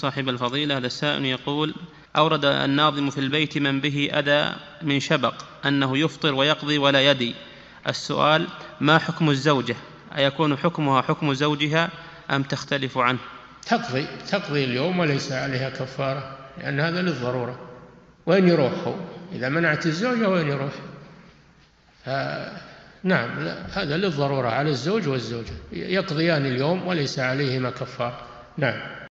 صاحب الفضيلة. هذا السائل يقول: أورد الناظم في البيت من به أذى من شبق أنه يفطر ويقضي ولا يدي. السؤال: ما حكم الزوجة؟ أيكون حكمها حكم زوجها أم تختلف عنه؟ تقضي اليوم وليس عليها كفارة، لأن هذا للضرورة. وين يروح هو إذا منعت الزوجة؟ وين يروح؟ نعم، هذا للضرورة على الزوج والزوجة، يقضيان اليوم وليس عليهما كفارة. نعم.